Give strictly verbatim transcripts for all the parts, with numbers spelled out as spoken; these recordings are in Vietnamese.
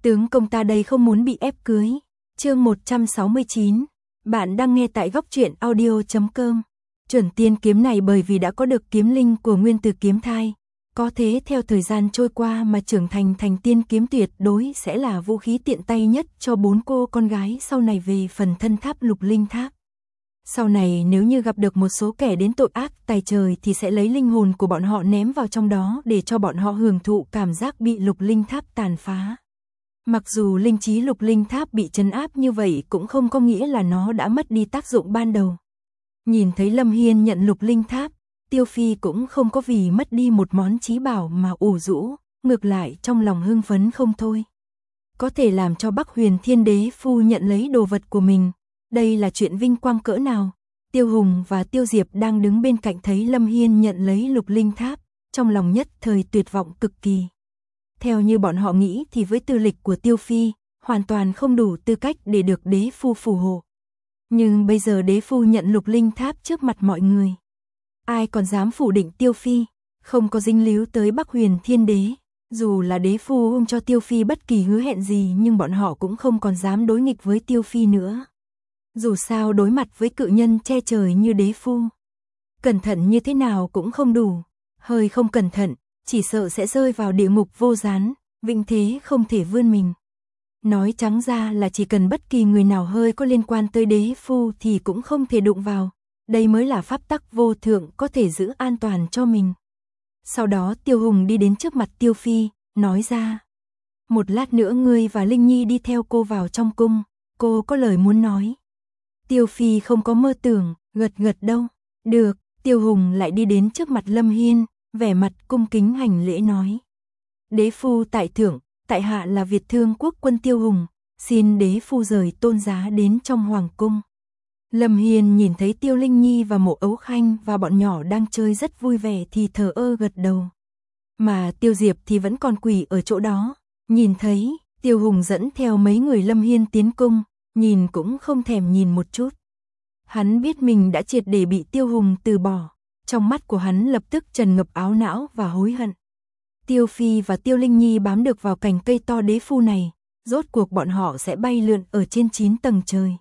Tướng công ta đây không muốn bị ép cưới. Chương một trăm sáu mươi chín. Bạn đang nghe tại góc truyện audio chấm com. Chuẩn tiên kiếm này bởi vì đã có được kiếm linh của nguyên tử kiếm thai, có thế theo thời gian trôi qua mà trưởng thành thành tiên kiếm tuyệt đối sẽ là vũ khí tiện tay nhất cho bốn cô con gái sau này về phần thân tháp lục linh tháp. Sau này nếu như gặp được một số kẻ đến tội ác tài trời thì sẽ lấy linh hồn của bọn họ ném vào trong đó để cho bọn họ hưởng thụ cảm giác bị lục linh tháp tàn phá. Mặc dù linh trí lục linh tháp bị trấn áp như vậy cũng không có nghĩa là nó đã mất đi tác dụng ban đầu. Nhìn thấy Lâm Hiên nhận lục linh tháp, Tiêu Phi cũng không có vì mất đi một món chí bảo mà ủ rũ, ngược lại trong lòng hưng phấn không thôi. Có thể làm cho Bắc Huyền Thiên Đế Phu nhận lấy đồ vật của mình, đây là chuyện vinh quang cỡ nào. Tiêu Hùng và Tiêu Diệp đang đứng bên cạnh thấy Lâm Hiên nhận lấy lục linh tháp, trong lòng nhất thời tuyệt vọng cực kỳ. Theo như bọn họ nghĩ thì với tư lịch của Tiêu Phi, hoàn toàn không đủ tư cách để được đế phu phù hộ. Nhưng bây giờ đế phu nhận lục linh tháp trước mặt mọi người. Ai còn dám phủ định Tiêu Phi, không có dính líu tới Bắc Huyền Thiên Đế. Dù là đế phu không cho Tiêu Phi bất kỳ hứa hẹn gì nhưng bọn họ cũng không còn dám đối nghịch với Tiêu Phi nữa. Dù sao đối mặt với cự nhân che trời như đế phu, cẩn thận như thế nào cũng không đủ, hơi không cẩn thận, chỉ sợ sẽ rơi vào địa ngục vô gián, vĩnh thế không thể vươn mình. Nói trắng ra là chỉ cần bất kỳ người nào hơi có liên quan tới đế phu thì cũng không thể đụng vào, đây mới là pháp tắc vô thượng có thể giữ an toàn cho mình. Sau đó Tiêu Hùng đi đến trước mặt Tiêu Phi, nói ra: một lát nữa ngươi và Linh Nhi đi theo cô vào trong cung, cô có lời muốn nói. Tiêu Phi không có mơ tưởng, gật gật đâu. Được. Tiêu Hùng lại đi đến trước mặt Lâm Hiên, vẻ mặt cung kính hành lễ nói: đế phu tại thượng, tại hạ là Việt Thương Quốc quân Tiêu Hùng, xin đế phu rời tôn giá đến trong hoàng cung. Lâm Hiên nhìn thấy Tiêu Linh Nhi và Mộ Ấu Khanh và bọn nhỏ đang chơi rất vui vẻ thì thờ ơ gật đầu. Mà Tiêu Diệp thì vẫn còn quỳ ở chỗ đó, nhìn thấy Tiêu Hùng dẫn theo mấy người Lâm Hiên tiến cung, nhìn cũng không thèm nhìn một chút. Hắn biết mình đã triệt để bị Tiêu Hùng từ bỏ, trong mắt của hắn lập tức tràn ngập áo não và hối hận. Tiêu Phi và Tiêu Linh Nhi bám được vào cành cây to đế phu này, rốt cuộc bọn họ sẽ bay lượn ở trên chín tầng trời.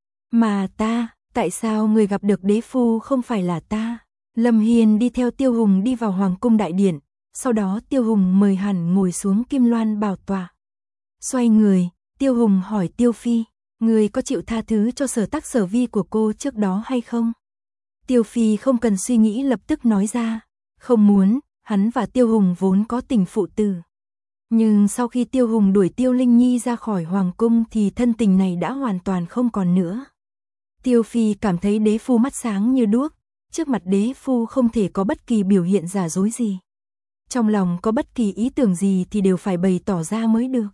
Mà ta, tại sao người gặp được đế phu không phải là ta? Lâm Hiên đi theo Tiêu Hùng đi vào hoàng cung đại điện, sau đó Tiêu Hùng mời hẳn ngồi xuống kim loan bảo tọa. Xoay người, Tiêu Hùng hỏi Tiêu Phi: người có chịu tha thứ cho sở tác sở vi của cô trước đó hay không? Tiêu Phi không cần suy nghĩ lập tức nói ra: không muốn, hắn và Tiêu Hùng vốn có tình phụ tử. Nhưng sau khi Tiêu Hùng đuổi Tiêu Linh Nhi ra khỏi hoàng cung thì thân tình này đã hoàn toàn không còn nữa. Tiêu Phi cảm thấy đế phu mắt sáng như đuốc, trước mặt đế phu không thể có bất kỳ biểu hiện giả dối gì. Trong lòng có bất kỳ ý tưởng gì thì đều phải bày tỏ ra mới được.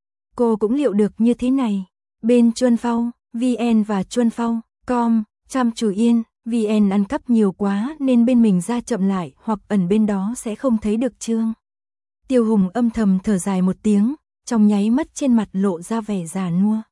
Cô cũng liệu được như thế này. Bên Chuân Phao, vê en và Chuân Phao chấm com, chăm chú yên, vê en ăn cắp nhiều quá nên bên mình ra chậm lại hoặc ẩn bên đó sẽ không thấy được chương. Tiêu Hùng âm thầm thở dài một tiếng, trong nháy mắt trên mặt lộ ra vẻ già nua.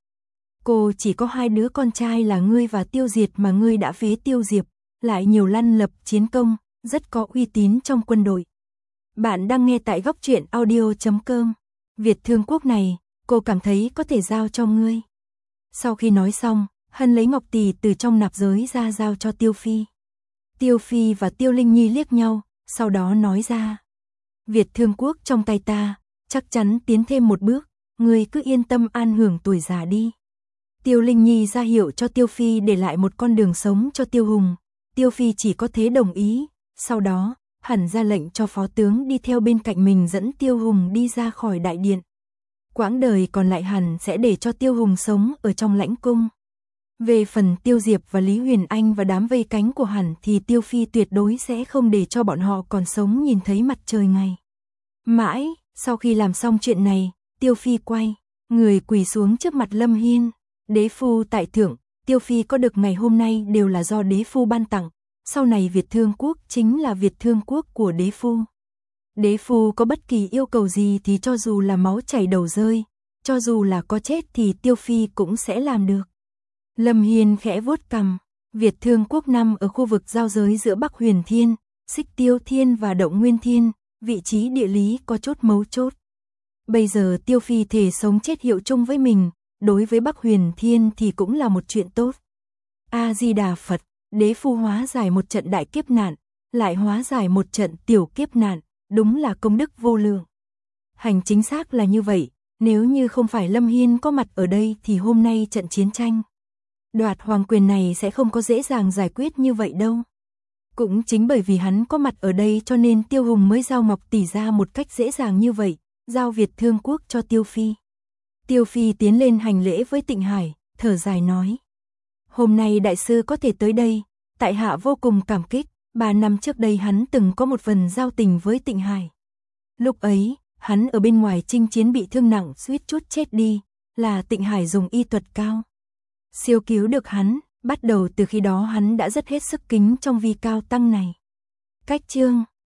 Cô chỉ có hai đứa con trai là ngươi và Tiêu Diệt mà ngươi đã phế Tiêu Diệp, lại nhiều lăn lập chiến công, rất có uy tín trong quân đội. Bạn đang nghe tại góc truyện audio chấm com. Việt Thương Quốc này, cô cảm thấy có thể giao cho ngươi. Sau khi nói xong, Hân lấy ngọc tỷ từ trong nạp giới ra giao cho Tiêu Phi. Tiêu Phi và Tiêu Linh Nhi liếc nhau, sau đó nói ra: Việt Thương Quốc trong tay ta, chắc chắn tiến thêm một bước, ngươi cứ yên tâm an hưởng tuổi già đi. Tiêu Linh Nhi ra hiệu cho Tiêu Phi để lại một con đường sống cho Tiêu Hùng. Tiêu Phi chỉ có thế đồng ý, sau đó, hẳn ra lệnh cho phó tướng đi theo bên cạnh mình dẫn Tiêu Hùng đi ra khỏi đại điện. Quãng đời còn lại hẳn sẽ để cho Tiêu Hùng sống ở trong lãnh cung. Về phần Tiêu Diệp và Lý Huyền Anh và đám vây cánh của hẳn thì Tiêu Phi tuyệt đối sẽ không để cho bọn họ còn sống nhìn thấy mặt trời ngày. Mãi, sau khi làm xong chuyện này, Tiêu Phi quay, người quỳ xuống trước mặt Lâm Hiên. Đế phu tại thượng, Tiêu Phi có được ngày hôm nay đều là do đế phu ban tặng, sau này Việt Thương Quốc chính là Việt Thương Quốc của đế phu. Đế phu có bất kỳ yêu cầu gì thì cho dù là máu chảy đầu rơi, cho dù là có chết thì Tiêu Phi cũng sẽ làm được. Lâm Hiên khẽ vuốt cằm, Việt Thương Quốc nằm ở khu vực giao giới giữa Bắc Huyền Thiên, Xích Tiêu Thiên và Động Nguyên Thiên, vị trí địa lý có chốt mấu chốt. Bây giờ Tiêu Phi thề sống chết hiệu chung với mình, đối với Bắc Huyền Thiên thì cũng là một chuyện tốt. A-di-đà Phật, đế phu hóa giải một trận đại kiếp nạn, lại hóa giải một trận tiểu kiếp nạn, đúng là công đức vô lượng. Hành chính xác là như vậy, nếu như không phải Lâm Hiên có mặt ở đây thì hôm nay trận chiến tranh đoạt hoàng quyền này sẽ không có dễ dàng giải quyết như vậy đâu. Cũng chính bởi vì hắn có mặt ở đây cho nên Tiêu Hùng mới giao Ngọc tỷ ra một cách dễ dàng như vậy, giao Việt Thương Quốc cho Tiêu Phi. Tiêu Phi tiến lên hành lễ với Tịnh Hải, thở dài nói. Hôm nay đại sư có thể tới đây, tại hạ vô cùng cảm kích, ba năm trước đây hắn từng có một phần giao tình với Tịnh Hải. Lúc ấy, hắn ở bên ngoài chinh chiến bị thương nặng suýt chút chết đi, là Tịnh Hải dùng y thuật cao siêu cứu được hắn, bắt đầu từ khi đó hắn đã rất hết sức kính trong vi cao tăng này. Cách chương